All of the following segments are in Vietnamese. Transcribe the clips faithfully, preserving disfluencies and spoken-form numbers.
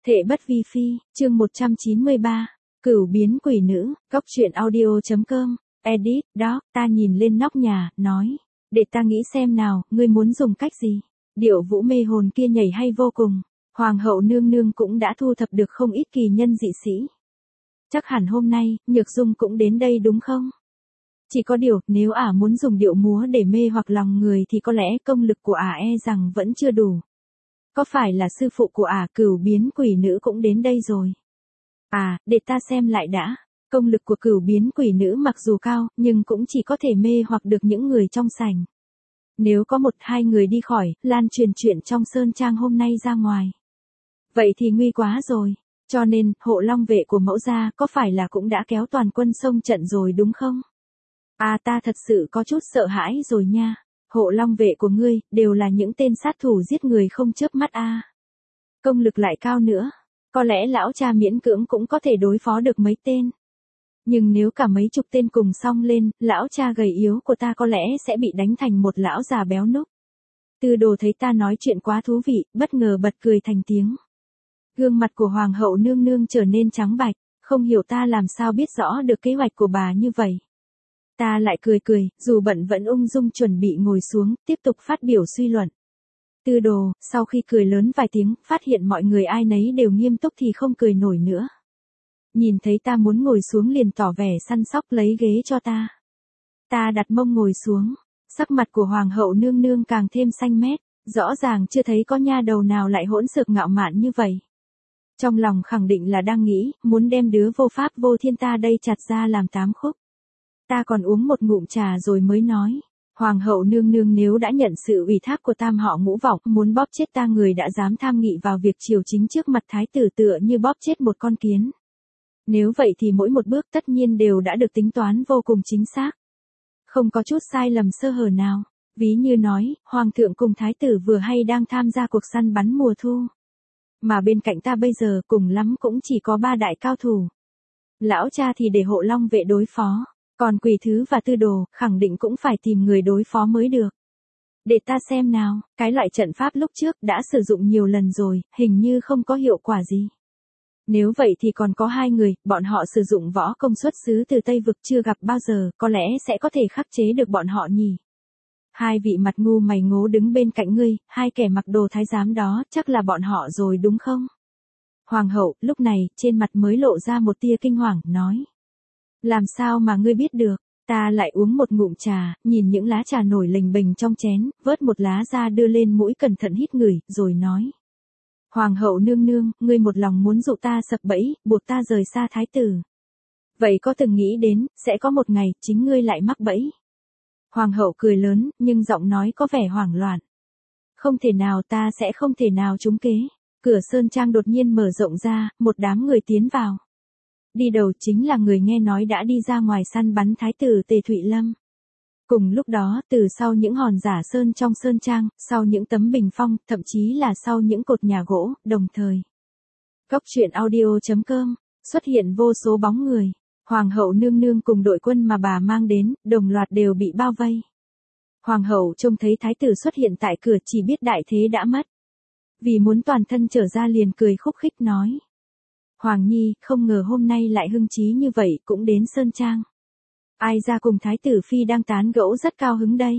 Thệ bất vi phi, chương một trăm chín mươi ba, Cửu biến quỷ nữ, góc truyện audio.com, edit, doc, ta nhìn lên nóc nhà, nói, để ta nghĩ xem nào, ngươi muốn dùng cách gì? Điệu vũ mê hồn kia nhảy hay vô cùng, hoàng hậu nương nương cũng đã thu thập được không ít kỳ nhân dị sĩ. Chắc hẳn hôm nay, Nhược Dung cũng đến đây đúng không? Chỉ có điều, nếu ả muốn dùng điệu múa để mê hoặc lòng người thì có lẽ công lực của ả e rằng vẫn chưa đủ. Có phải là sư phụ của ả Cửu biến quỷ nữ cũng đến đây rồi? À, để ta xem lại đã. Công lực của Cửu biến quỷ nữ mặc dù cao, nhưng cũng chỉ có thể mê hoặc được những người trong sảnh. Nếu có một hai người đi khỏi, lan truyền chuyện trong sơn trang hôm nay ra ngoài. Vậy thì nguy quá rồi. Cho nên, hộ long vệ của mẫu gia có phải là cũng đã kéo toàn quân xông trận rồi đúng không? À ta thật sự có chút sợ hãi rồi nha. Hộ long vệ của ngươi, đều là những tên sát thủ giết người không chớp mắt a. À. Công lực lại cao nữa. Có lẽ lão cha miễn cưỡng cũng có thể đối phó được mấy tên. Nhưng nếu cả mấy chục tên cùng xông lên, lão cha gầy yếu của ta có lẽ sẽ bị đánh thành một lão già béo núc. Tư Đồ thấy ta nói chuyện quá thú vị, bất ngờ bật cười thành tiếng. Gương mặt của hoàng hậu nương nương trở nên trắng bạch, không hiểu ta làm sao biết rõ được kế hoạch của bà như vậy. Ta lại cười cười, dù bận vẫn ung dung chuẩn bị ngồi xuống, tiếp tục phát biểu suy luận. Tư Đồ, sau khi cười lớn vài tiếng, phát hiện mọi người ai nấy đều nghiêm túc thì không cười nổi nữa. Nhìn thấy ta muốn ngồi xuống liền tỏ vẻ săn sóc lấy ghế cho ta. Ta đặt mông ngồi xuống, sắc mặt của hoàng hậu nương nương càng thêm xanh mét, rõ ràng chưa thấy có nha đầu nào lại hỗn xược ngạo mạn như vậy. Trong lòng khẳng định là đang nghĩ, muốn đem đứa vô pháp vô thiên ta đây chặt ra làm tám khúc. Ta còn uống một ngụm trà rồi mới nói, hoàng hậu nương nương nếu đã nhận sự ủy thác của tam họ Ngũ Vọng, muốn bóp chết ta người đã dám tham nghị vào việc triều chính trước mặt thái tử tựa như bóp chết một con kiến. Nếu vậy thì mỗi một bước tất nhiên đều đã được tính toán vô cùng chính xác. Không có chút sai lầm sơ hở nào, ví như nói, hoàng thượng cùng thái tử vừa hay đang tham gia cuộc săn bắn mùa thu. Mà bên cạnh ta bây giờ cùng lắm cũng chỉ có ba đại cao thủ. Lão cha thì để hộ long vệ đối phó. Còn Quỷ Thứ và Tư Đồ, khẳng định cũng phải tìm người đối phó mới được. Để ta xem nào, cái loại trận pháp lúc trước đã sử dụng nhiều lần rồi, hình như không có hiệu quả gì. Nếu vậy thì còn có hai người, bọn họ sử dụng võ công xuất xứ từ Tây Vực chưa gặp bao giờ, có lẽ sẽ có thể khắc chế được bọn họ nhỉ. Hai vị mặt ngu mày ngố đứng bên cạnh ngươi, hai kẻ mặc đồ thái giám đó, chắc là bọn họ rồi đúng không? Hoàng hậu, lúc này, trên mặt mới lộ ra một tia kinh hoàng, nói. Làm sao mà ngươi biết được? Ta lại uống một ngụm trà, nhìn những lá trà nổi lềnh bềnh trong chén, vớt một lá ra đưa lên mũi cẩn thận hít ngửi, rồi nói. Hoàng hậu nương nương, ngươi một lòng muốn dụ ta sập bẫy, buộc ta rời xa thái tử. Vậy có từng nghĩ đến, sẽ có một ngày, chính ngươi lại mắc bẫy. Hoàng hậu cười lớn, nhưng giọng nói có vẻ hoảng loạn. Không thể nào, ta sẽ không thể nào trúng kế. Cửa sơn trang đột nhiên mở rộng ra, một đám người tiến vào. Đi đầu chính là người nghe nói đã đi ra ngoài săn bắn thái tử Tề Thụy Lâm. Cùng lúc đó, từ sau những hòn giả sơn trong sơn trang, sau những tấm bình phong, thậm chí là sau những cột nhà gỗ, đồng thời. Góc truyện audio.com, xuất hiện vô số bóng người. Hoàng hậu nương nương cùng đội quân mà bà mang đến, đồng loạt đều bị bao vây. Hoàng hậu trông thấy thái tử xuất hiện tại cửa chỉ biết đại thế đã mất. Vì muốn toàn thân trở ra liền cười khúc khích nói. Hoàng Nhi, không ngờ hôm nay lại hưng trí như vậy, cũng đến sơn trang. Ai ra cùng thái tử phi đang tán gẫu rất cao hứng đây.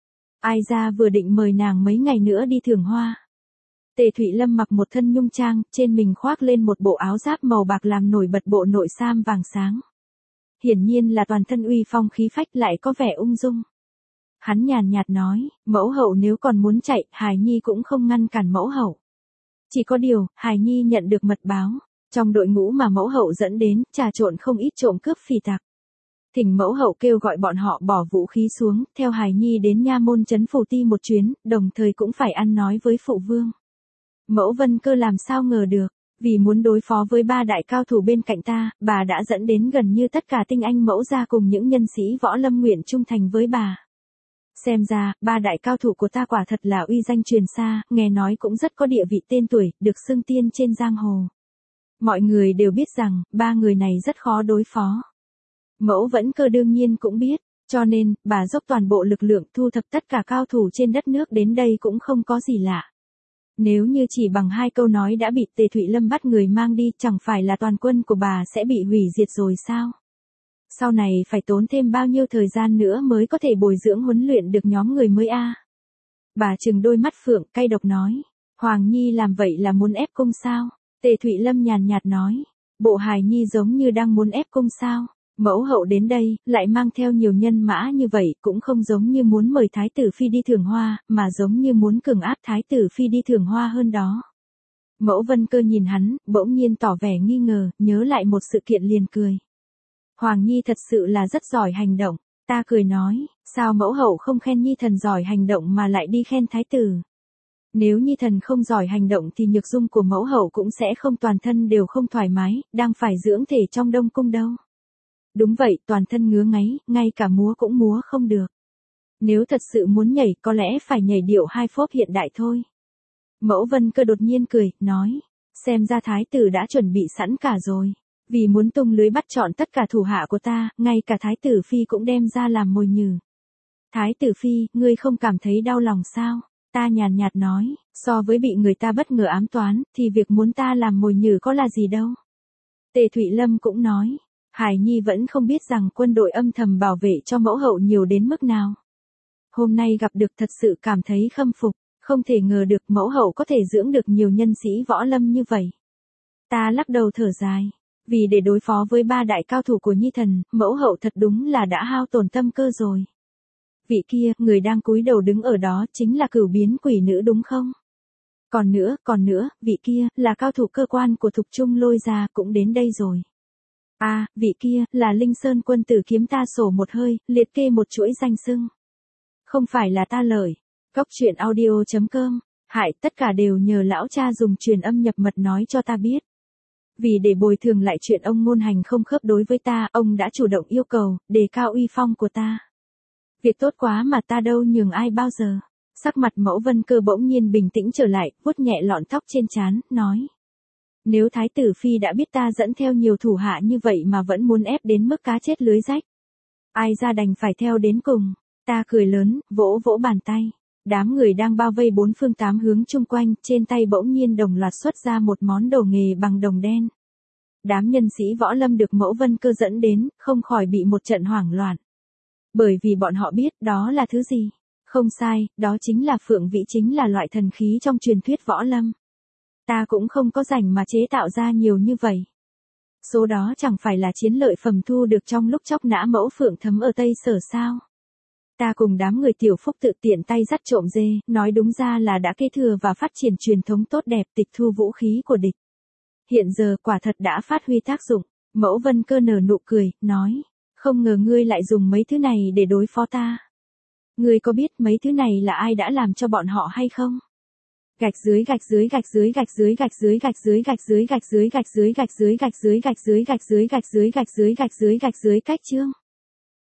Ai ra vừa định mời nàng mấy ngày nữa đi thưởng hoa. Tề Thụy Lâm mặc một thân nhung trang, trên mình khoác lên một bộ áo giáp màu bạc làm nổi bật bộ nội sam vàng sáng. Hiển nhiên là toàn thân uy phong khí phách lại có vẻ ung dung. Hắn nhàn nhạt nói, mẫu hậu nếu còn muốn chạy, Hài Nhi cũng không ngăn cản mẫu hậu. Chỉ có điều, Hài Nhi nhận được mật báo. Trong đội ngũ mà mẫu hậu dẫn đến, trà trộn không ít trộm cướp phỉ tặc. Thỉnh mẫu hậu kêu gọi bọn họ bỏ vũ khí xuống, theo Hài Nhi đến nha môn trấn Phủ Ti một chuyến, đồng thời cũng phải ăn nói với phụ vương. Mẫu Vân Cơ làm sao ngờ được, vì muốn đối phó với ba đại cao thủ bên cạnh ta, bà đã dẫn đến gần như tất cả tinh anh mẫu gia cùng những nhân sĩ võ lâm nguyện trung thành với bà. Xem ra, ba đại cao thủ của ta quả thật là uy danh truyền xa, nghe nói cũng rất có địa vị tên tuổi, được xưng tiên trên giang hồ. Mọi người đều biết rằng, ba người này rất khó đối phó. Mẫu Vẫn Cơ đương nhiên cũng biết, cho nên, bà dốc toàn bộ lực lượng thu thập tất cả cao thủ trên đất nước đến đây cũng không có gì lạ. Nếu như chỉ bằng hai câu nói đã bị Tề Thụy Lâm bắt người mang đi, chẳng phải là toàn quân của bà sẽ bị hủy diệt rồi sao? Sau này phải tốn thêm bao nhiêu thời gian nữa mới có thể bồi dưỡng huấn luyện được nhóm người mới a? Bà trừng đôi mắt phượng, cay độc nói. Hoàng Nhi làm vậy là muốn ép cung sao? Tề Thụy Lâm nhàn nhạt nói. Bộ hài nhi giống như đang muốn ép cung sao? Mẫu hậu đến đây, lại mang theo nhiều nhân mã như vậy, cũng không giống như muốn mời Thái tử Phi đi thưởng hoa, mà giống như muốn cường áp Thái tử Phi đi thưởng hoa hơn đó. Mẫu Vân Cơ nhìn hắn, bỗng nhiên tỏ vẻ nghi ngờ, nhớ lại một sự kiện liền cười. Hoàng Nhi thật sự là rất giỏi hành động. Ta cười nói, sao mẫu hậu không khen Nhi thần giỏi hành động mà lại đi khen Thái tử? Nếu Nhi thần không giỏi hành động thì nhược dung của mẫu hậu cũng sẽ không toàn thân đều không thoải mái, đang phải dưỡng thể trong Đông Cung đâu. Đúng vậy, toàn thân ngứa ngáy, ngay cả múa cũng múa không được. Nếu thật sự muốn nhảy có lẽ phải nhảy điệu hai phốp hiện đại thôi. Mẫu Vân Cơ đột nhiên cười, nói, xem ra Thái tử đã chuẩn bị sẵn cả rồi. Vì muốn tung lưới bắt trọn tất cả thủ hạ của ta, ngay cả Thái tử Phi cũng đem ra làm mồi nhử. Thái tử Phi, ngươi không cảm thấy đau lòng sao? Ta nhàn nhạt nói, so với bị người ta bất ngờ ám toán, thì việc muốn ta làm mồi nhử có là gì đâu. Tề Thụy Lâm cũng nói, Hải Nhi vẫn không biết rằng quân đội âm thầm bảo vệ cho mẫu hậu nhiều đến mức nào. Hôm nay gặp được thật sự cảm thấy khâm phục, không thể ngờ được mẫu hậu có thể dưỡng được nhiều nhân sĩ võ lâm như vậy. Ta lắc đầu thở dài, vì để đối phó với ba đại cao thủ của Nhi thần, mẫu hậu thật đúng là đã hao tổn tâm cơ rồi. Vị kia, người đang cúi đầu đứng ở đó chính là Cửu Biến Quỷ Nữ đúng không? Còn nữa, còn nữa, vị kia, là cao thủ cơ quan của Thục Trung Lôi gia cũng đến đây rồi. À, vị kia, là Linh Sơn quân tử kiếm ta sổ một hơi, liệt kê một chuỗi danh xưng. Không phải là ta lợi. Góc truyện audio chấm com, hại tất cả đều nhờ lão cha dùng truyền âm nhập mật nói cho ta biết. Vì để bồi thường lại chuyện ông ngôn hành không khớp đối với ta, ông đã chủ động yêu cầu, đề cao uy phong của ta. Việc tốt quá mà ta đâu nhường ai bao giờ. Sắc mặt Mẫu Vân Cơ bỗng nhiên bình tĩnh trở lại, vuốt nhẹ lọn tóc trên trán, nói. Nếu Thái tử Phi đã biết ta dẫn theo nhiều thủ hạ như vậy mà vẫn muốn ép đến mức cá chết lưới rách. Ai ra đành phải theo đến cùng. Ta cười lớn, vỗ vỗ bàn tay. Đám người đang bao vây bốn phương tám hướng chung quanh, trên tay bỗng nhiên đồng loạt xuất ra một món đồ nghề bằng đồng đen. Đám nhân sĩ võ lâm được Mẫu Vân Cơ dẫn đến, không khỏi bị một trận hoảng loạn. Bởi vì bọn họ biết đó là thứ gì. Không sai, đó chính là phượng vĩ, chính là loại thần khí trong truyền thuyết võ lâm. Ta cũng không có rảnh mà chế tạo ra nhiều như vậy. Số đó chẳng phải là chiến lợi phẩm thu được trong lúc chóc nã mẫu phượng thấm ở Tây Sở sao. Ta cùng đám người tiểu phúc tự tiện tay dắt trộm dê, nói đúng ra là đã kế thừa và phát triển truyền thống tốt đẹp tịch thu vũ khí của địch. Hiện giờ quả thật đã phát huy tác dụng. Mẫu Vân Cơ nở nụ cười, nói, không ngờ ngươi lại dùng mấy thứ này để đối phó ta. Ngươi có biết mấy thứ này là ai đã làm cho bọn họ hay không? Gạch dưới gạch dưới gạch dưới gạch dưới gạch dưới gạch dưới gạch dưới gạch dưới gạch dưới gạch dưới gạch dưới gạch dưới gạch dưới gạch dưới gạch dưới gạch dưới gạch dưới cách chương.